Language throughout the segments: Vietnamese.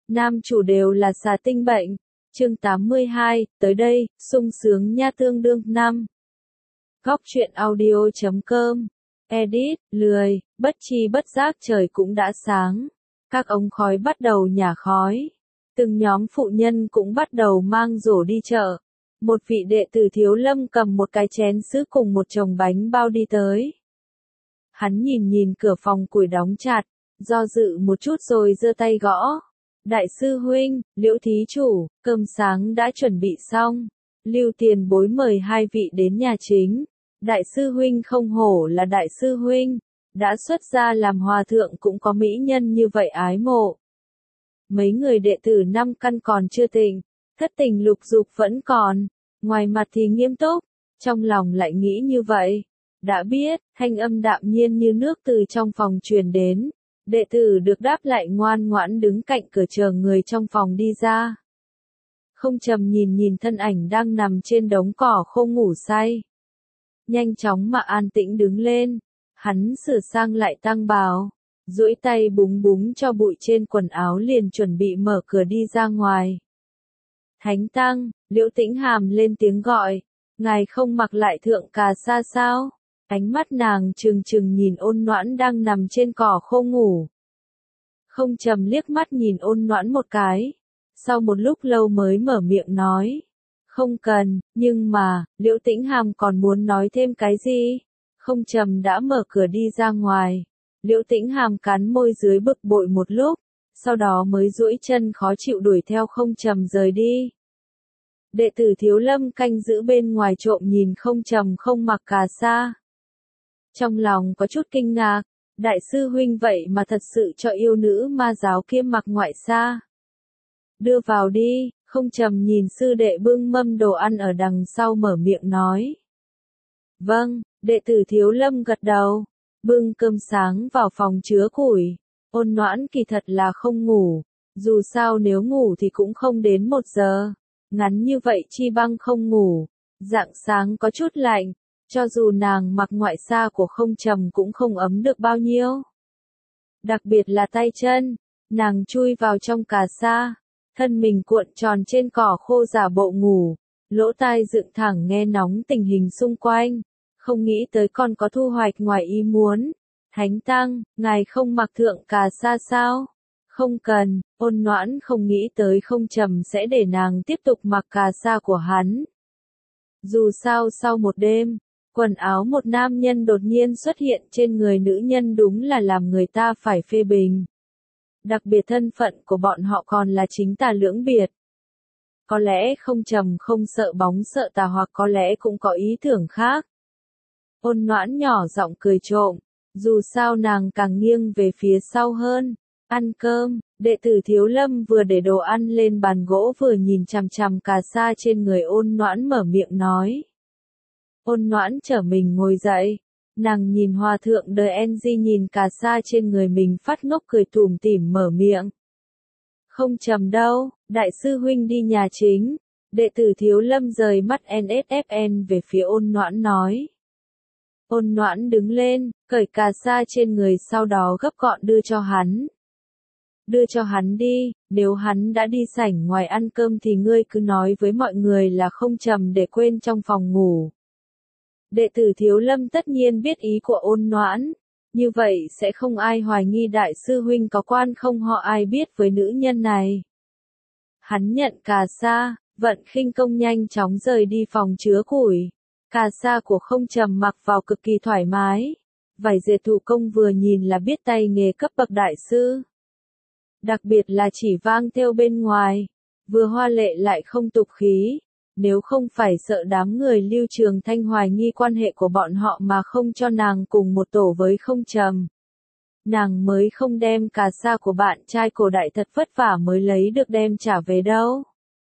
nam chủ đều là xà tinh bệnh. Chương 82, tới đây, sung sướng nha tương đương năm. Góc truyện audio.com. Edit, lười, bất chi bất giác trời cũng đã sáng. Các ống khói bắt đầu nhả khói. Từng nhóm phụ nhân cũng bắt đầu mang rổ đi chợ. Một vị đệ tử Thiếu Lâm cầm một cái chén sứ cùng một chồng bánh bao đi tới. Hắn nhìn cửa phòng củi đóng chặt, do dự một chút rồi giơ tay gõ. Đại sư huynh, Liễu thí chủ, cơm sáng đã chuẩn bị xong. Lưu tiền bối mời hai vị đến nhà chính. Đại sư huynh không hổ là đại sư huynh, đã xuất gia làm hòa thượng cũng có mỹ nhân như vậy ái mộ. Mấy người đệ tử năm căn còn chưa tỉnh, thất tình lục dục vẫn còn, ngoài mặt thì nghiêm túc, trong lòng lại nghĩ như vậy. Đã biết, thanh âm đạm nhiên như nước từ trong phòng truyền đến, đệ tử được đáp lại ngoan ngoãn đứng cạnh cửa chờ người trong phòng đi ra. Không Trầm nhìn thân ảnh đang nằm trên đống cỏ khô ngủ say. Nhanh chóng mà an tĩnh đứng lên, hắn sửa sang lại tang bào, duỗi tay búng cho bụi trên quần áo liền chuẩn bị mở cửa đi ra ngoài. Thánh tăng, Liễu Tĩnh Hàm lên tiếng gọi, ngài không mặc lại thượng cà sa sao? Ánh mắt nàng trừng nhìn Ôn Noãn đang nằm trên cỏ khô ngủ. Không Trầm liếc mắt nhìn Ôn Noãn một cái, sau một lúc lâu mới mở miệng nói. Không cần, nhưng mà, Liễu Tĩnh Hàm còn muốn nói thêm cái gì? Không Trầm đã mở cửa đi ra ngoài. Liễu Tĩnh Hàm cắn môi dưới bực bội một lúc, sau đó mới duỗi chân khó chịu đuổi theo Không Trầm rời đi. Đệ tử Thiếu Lâm canh giữ bên ngoài trộm nhìn Không Trầm không mặc cà sa. Trong lòng có chút kinh ngạc, đại sư huynh vậy mà thật sự cho yêu nữ ma giáo kia mặc ngoại sa. Đưa vào đi. Không Trầm nhìn sư đệ bưng mâm đồ ăn ở đằng sau mở miệng nói. Vâng, đệ tử Thiếu Lâm gật đầu, bưng cơm sáng vào phòng chứa củi. Ôn Noãn kỳ thật là không ngủ, dù sao nếu ngủ thì cũng không đến 1 giờ, ngắn như vậy chi băng không ngủ, rạng sáng có chút lạnh, cho dù nàng mặc ngoại sa của Không Trầm cũng không ấm được bao nhiêu. Đặc biệt là tay chân, nàng chui vào trong cà sa. Thân mình cuộn tròn trên cỏ khô giả bộ ngủ, lỗ tai dựng thẳng nghe nóng tình hình xung quanh, không nghĩ tới còn có thu hoạch ngoài ý muốn. Thánh tăng, ngài không mặc thượng cà sa sao? Không cần, Ôn Noãn không nghĩ tới Không Trầm sẽ để nàng tiếp tục mặc cà sa của hắn. Dù sao sau một đêm, quần áo một nam nhân đột nhiên xuất hiện trên người nữ nhân đúng là làm người ta phải phê bình. Đặc biệt thân phận của bọn họ còn là chính tà lưỡng biệt. Có lẽ Không Trầm không sợ bóng sợ tà hoặc có lẽ cũng có ý tưởng khác. Ôn Noãn nhỏ giọng cười trộm, dù sao nàng càng nghiêng về phía sau hơn. Ăn cơm, đệ tử Thiếu Lâm vừa để đồ ăn lên bàn gỗ vừa nhìn chằm chằm cà sa trên người Ôn Noãn mở miệng nói. Ôn Noãn trở mình ngồi dậy. Nàng nhìn hòa thượng đời NG nhìn cà sa trên người mình phát ngốc cười tủm tỉm mở miệng. Không Trầm đâu, đại sư huynh đi nhà chính. Đệ tử Thiếu Lâm rời mắt NSFN về phía Ôn Noãn nói. Ôn Noãn đứng lên, cởi cà sa trên người sau đó gấp gọn đưa cho hắn. Đưa cho hắn đi, nếu hắn đã đi sảnh ngoài ăn cơm thì ngươi cứ nói với mọi người là Không Trầm để quên trong phòng ngủ. Đệ tử Thiếu Lâm tất nhiên biết ý của Ôn Noãn, như vậy sẽ không ai hoài nghi đại sư huynh có quan không họ ai biết với nữ nhân này. Hắn nhận cà sa, vận khinh công nhanh chóng rời đi phòng chứa củi. Cà sa của Không Trầm mặc vào cực kỳ thoải mái, vải dệt thủ công vừa nhìn là biết tay nghề cấp bậc đại sư. Đặc biệt là chỉ vang thêu bên ngoài, vừa hoa lệ lại không tục khí. Nếu không phải sợ đám người Lưu Trường Thanh hoài nghi quan hệ của bọn họ mà không cho nàng cùng một tổ với Không Trầm, nàng mới không đem cà sa của bạn trai cổ đại thật vất vả mới lấy được đem trả về đâu.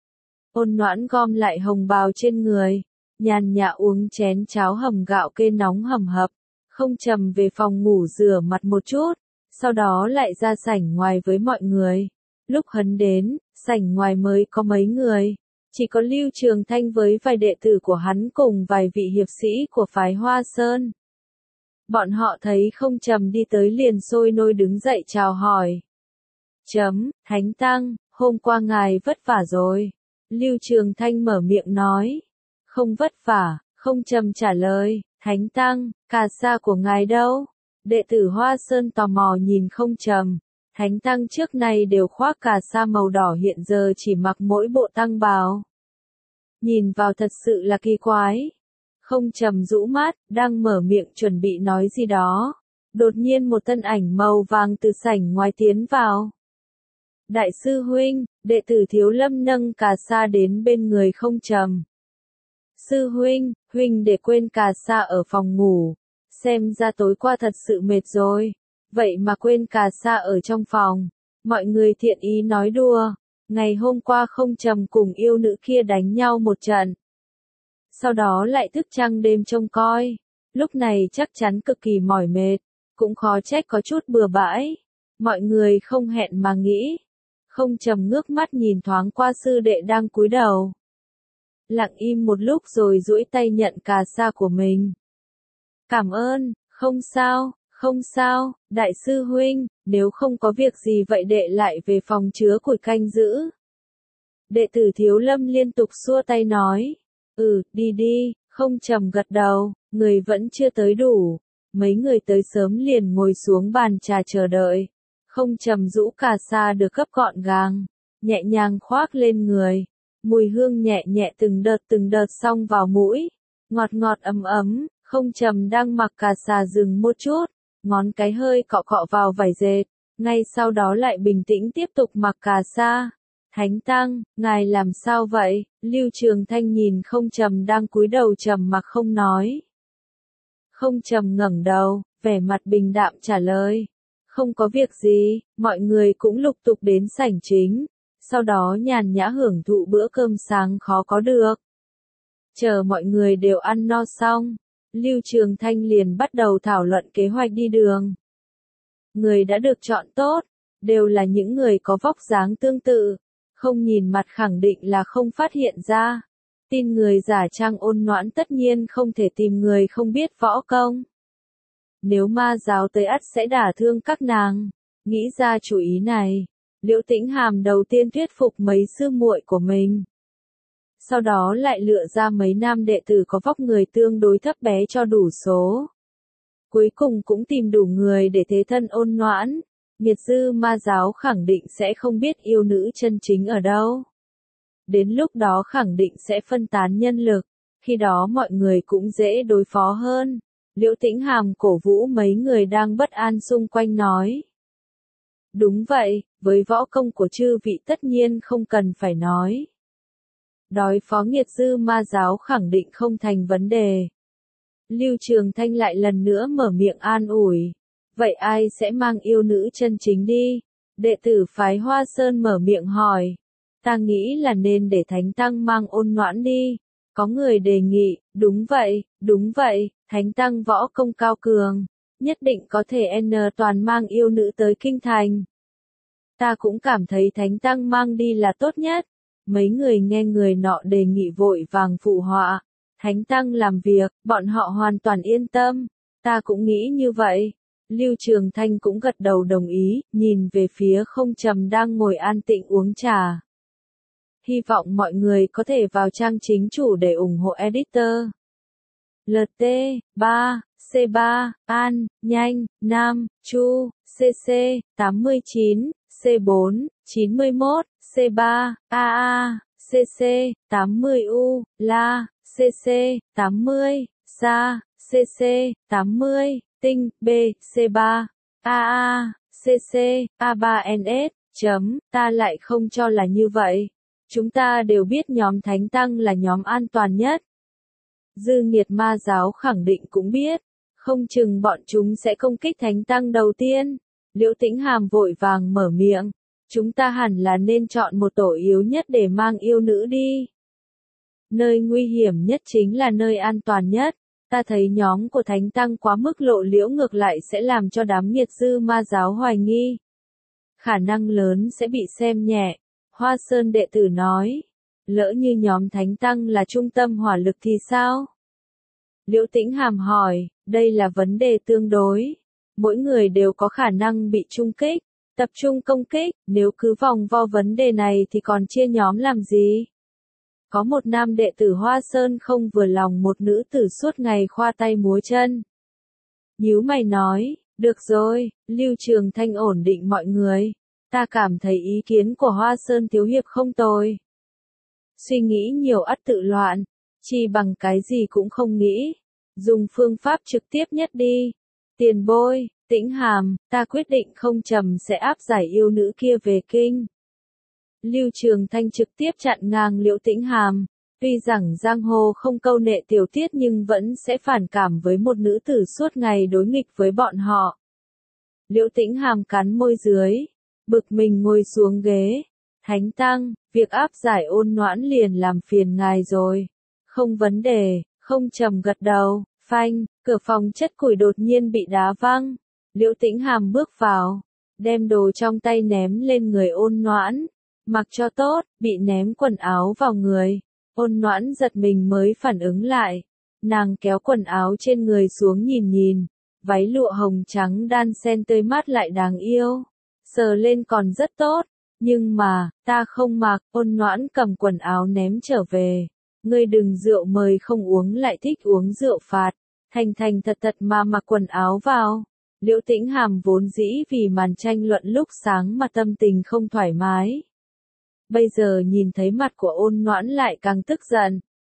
Ôn Noãn gom lại hồng bào trên người, nhàn nhã uống chén cháo hầm gạo kê nóng hầm hập. Không Trầm về phòng ngủ rửa mặt một chút, sau đó lại ra sảnh ngoài với mọi người. Lúc hắn đến, sảnh ngoài mới có mấy người. Chỉ có Lưu Trường Thanh với vài đệ tử của hắn cùng vài vị hiệp sĩ của phái Hoa Sơn. Bọn họ thấy Không Trầm đi tới liền sôi nôi đứng dậy chào hỏi. Thánh tăng, Hôm qua ngài vất vả rồi. Lưu Trường Thanh mở miệng nói. Không vất vả, không trầm trả lời, Thánh Tăng, cà sa của ngài đâu? Đệ tử Hoa Sơn tò mò nhìn không trầm. Thánh Tăng trước này đều khoác cà sa màu đỏ hiện giờ chỉ mặc mỗi bộ tăng bào. Nhìn vào thật sự là kỳ quái. Không trầm rũ mắt, đang mở miệng chuẩn bị nói gì đó. Đột nhiên một thân ảnh màu vàng từ sảnh ngoài tiến vào. Đại sư huynh, đệ tử Thiếu Lâm nâng cà sa đến bên người không trầm. Sư huynh, huynh để quên cà sa ở phòng ngủ. Xem ra tối qua thật sự mệt rồi. Vậy mà quên cà sa ở trong phòng. Mọi người thiện ý nói đùa. Ngày hôm qua không trầm cùng yêu nữ kia đánh nhau một trận. Sau đó lại thức trăng đêm trông coi. Lúc này chắc chắn cực kỳ mỏi mệt. Cũng khó trách có chút bừa bãi. Mọi người không hẹn mà nghĩ. Không trầm ngước mắt nhìn thoáng qua sư đệ đang cúi đầu. Lặng im một lúc rồi duỗi tay nhận cà sa của mình. Cảm ơn, không sao, đại sư huynh, nếu không có việc gì vậy đệ lại về phòng chứa củi canh giữ. Đệ tử Thiếu Lâm liên tục xua tay nói. Đi đi, không trầm gật đầu, người vẫn chưa tới đủ. Mấy người tới sớm liền ngồi xuống bàn trà chờ đợi. Không trầm rũ cà sa được gấp gọn gàng, nhẹ nhàng khoác lên người. Mùi hương nhẹ nhẹ từng đợt xông vào mũi. Ngọt ngọt ấm ấm, không trầm đang mặc cà sa dừng một chút. Ngón cái hơi cọ cọ vào vải dệt. Ngay sau đó lại bình tĩnh tiếp tục mặc cà sa. Thánh Tăng, ngài làm sao vậy? Lưu Trường Thanh nhìn không trầm đang cúi đầu trầm mặc không nói. Không trầm ngẩng đầu, vẻ mặt bình đạm trả lời. Không có việc gì, mọi người cũng lục tục đến sảnh chính. Sau đó nhàn nhã hưởng thụ bữa cơm sáng khó có được. Chờ mọi người đều ăn no xong, Lưu Trường Thanh liền bắt đầu thảo luận kế hoạch đi đường. Người đã được chọn tốt, đều là những người có vóc dáng tương tự, không nhìn mặt khẳng định là không phát hiện ra. Tin người giả trang ôn noãn tất nhiên không thể tìm người không biết võ công. Nếu ma giáo tới ắt sẽ đả thương các nàng. Nghĩ ra chủ ý này, Liễu Tĩnh Hàm đầu tiên thuyết phục mấy sư muội của mình. Sau đó lại lựa ra mấy nam đệ tử có vóc người tương đối thấp bé cho đủ số. Cuối cùng cũng tìm đủ người để thế thân ôn noãn. Nghiệt dư ma giáo khẳng định sẽ không biết yêu nữ chân chính ở đâu. Đến lúc đó khẳng định sẽ phân tán nhân lực, khi đó mọi người cũng dễ đối phó hơn. Liễu Tĩnh Hàm cổ vũ mấy người đang bất an xung quanh nói. Đúng vậy, với võ công của chư vị tất nhiên không cần phải nói. Đối phó nghiệt dư ma giáo khẳng định không thành vấn đề. Lưu Trường Thanh lại lần nữa mở miệng an ủi. Vậy ai sẽ mang yêu nữ chân chính đi? Đệ tử phái Hoa Sơn mở miệng hỏi. Ta nghĩ là nên để Thánh Tăng mang ôn noãn đi. Có người đề nghị, đúng vậy, Thánh Tăng võ công cao cường. Nhất định có thể toàn mang yêu nữ tới kinh thành. Ta cũng cảm thấy Thánh Tăng mang đi là tốt nhất. Mấy người nghe người nọ đề nghị vội vàng phụ họa. Thánh Tăng làm việc, bọn họ hoàn toàn yên tâm. Ta cũng nghĩ như vậy. Lưu Trường Thanh cũng gật đầu đồng ý, nhìn về phía không trầm đang ngồi an tĩnh uống trà. Hy vọng mọi người có thể vào trang chính chủ để ủng hộ editor. LT, 3, C3, An, Nhanh, Nam, Chu, CC, 89, C4, 91, C3, AA, CC, 80U, La, CC, 80, Sa, CC, 80, Tinh, B, C3, AA, CC, A3NS, ta lại không cho là như vậy. Chúng ta đều biết nhóm Thánh Tăng là nhóm an toàn nhất. Dư nghiệt ma giáo khẳng định cũng biết, không chừng bọn chúng sẽ công kích Thánh Tăng đầu tiên. Liễu Tĩnh Hàm vội vàng mở miệng, chúng ta hẳn là nên chọn một tổ yếu nhất để mang yêu nữ đi. Nơi nguy hiểm nhất chính là nơi an toàn nhất. Ta thấy nhóm của Thánh Tăng quá mức lộ liễu ngược lại sẽ làm cho đám nghiệt dư ma giáo hoài nghi. Khả năng lớn sẽ bị xem nhẹ. Hoa Sơn đệ tử nói, lỡ như nhóm Thánh Tăng là trung tâm hỏa lực thì sao? Liễu Tĩnh Hàm hỏi, đây là vấn đề tương đối. Mỗi người đều có khả năng bị trung kích, Tập trung công kích, nếu cứ vòng vo vấn đề này thì còn chia nhóm làm gì? Có một nam đệ tử Hoa Sơn không vừa lòng một nữ tử suốt ngày khoa tay múa chân. Nhíu mày nói, được rồi, Lưu Trường Thanh ổn định mọi người. Ta cảm thấy ý kiến của Hoa Sơn thiếu hiệp không tồi. Suy nghĩ nhiều ắt tự loạn, chi bằng cái gì cũng không nghĩ. Dùng phương pháp trực tiếp nhất đi. Tiền bối, Tĩnh Hàm, ta quyết định không trầm sẽ áp giải yêu nữ kia về kinh. Lưu Trường Thanh trực tiếp chặn ngang Liễu Tĩnh Hàm. Tuy rằng giang hồ không câu nệ tiểu tiết nhưng vẫn sẽ phản cảm với một nữ tử suốt ngày đối nghịch với bọn họ. Liễu Tĩnh Hàm cắn môi dưới, bực mình ngồi xuống ghế. Thánh Tăng, việc áp giải Ôn Noãn liền làm phiền ngài rồi. Không vấn đề, không trầm gật đầu, phanh, cửa phòng chất củi đột nhiên bị đá văng. Liễu Tĩnh Hàm bước vào, đem đồ trong tay ném lên người Ôn Noãn. Mặc cho tốt, bị ném quần áo vào người. Ôn Noãn giật mình mới phản ứng lại. Nàng kéo quần áo trên người xuống nhìn nhìn. Váy lụa hồng trắng đan xen tươi mát lại đáng yêu. Sờ lên còn rất tốt. Nhưng mà, ta không mặc. Ôn Noãn cầm quần áo ném trở về. Ngươi đừng rượu mời không uống lại thích uống rượu phạt. Thành thành thật thật mà mặc quần áo vào. Liễu Tĩnh Hàm vốn dĩ vì màn tranh luận lúc sáng mà tâm tình không thoải mái. Bây giờ nhìn thấy mặt của Ôn Noãn lại càng tức giận.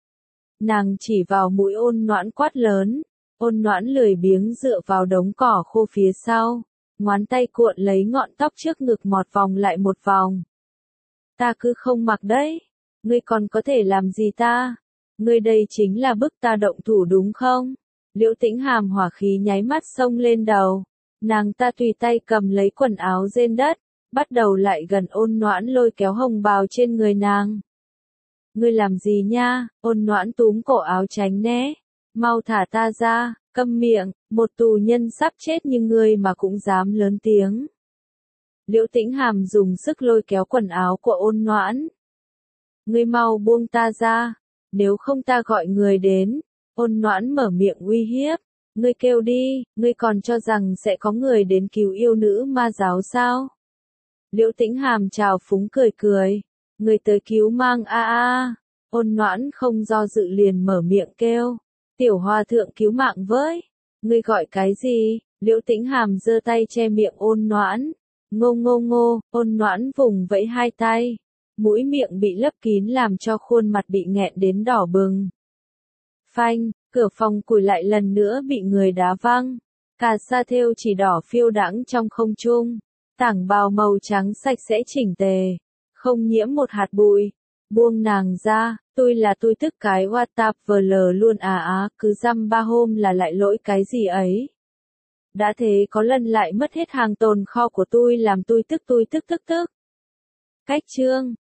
Nàng chỉ vào mũi Ôn Noãn quát lớn. Ôn Noãn lười biếng dựa vào đống cỏ khô phía sau. Ngón tay cuộn lấy ngọn tóc trước ngực một vòng lại một vòng. Ta cứ không mặc đấy. Ngươi còn có thể làm gì ta? Ngươi đây chính là bức ta động thủ đúng không? Liễu Tĩnh Hàm hỏa khí nháy mắt xông lên đầu. Nàng ta tùy tay cầm lấy quần áo trên đất. Bắt đầu lại gần Ôn Noãn lôi kéo hồng bào trên người nàng. Ngươi làm gì nha? Ôn Noãn túm cổ áo tránh né. Mau thả ta ra, câm miệng, một tù nhân sắp chết như ngươi mà cũng dám lớn tiếng. Liễu Tĩnh Hàm dùng sức lôi kéo quần áo của Ôn Noãn. Ngươi mau buông ta ra, nếu không ta gọi người đến. Ôn Noãn mở miệng uy hiếp. Ngươi kêu đi, ngươi còn cho rằng sẽ có người đến cứu yêu nữ ma giáo sao? Liễu Tĩnh Hàm trào phúng cười cười. Người tới cứu mang a. Ôn Noãn không do dự liền mở miệng kêu. Tiểu hòa thượng cứu mạng với. Ngươi gọi cái gì? Liễu Tĩnh Hàm giơ tay che miệng Ôn Noãn. Ngô ngô ngô, Ôn Noãn vùng vẫy hai tay. Mũi miệng bị lấp kín làm cho khuôn mặt bị nghẹn đến đỏ bừng. Phanh, cửa phòng củi lại lần nữa bị người đá văng. Cà sa thêu chỉ đỏ phiêu đãng trong không trung. Tảng bào màu trắng sạch sẽ chỉnh tề. Không nhiễm một hạt bụi. Buông nàng ra, tôi là tôi tức cái WhatsApp vờ luôn cứ dăm ba hôm là lại lỗi cái gì ấy. Đã thế có lần lại mất hết hàng tồn kho của tôi làm tôi tức. Cách chương.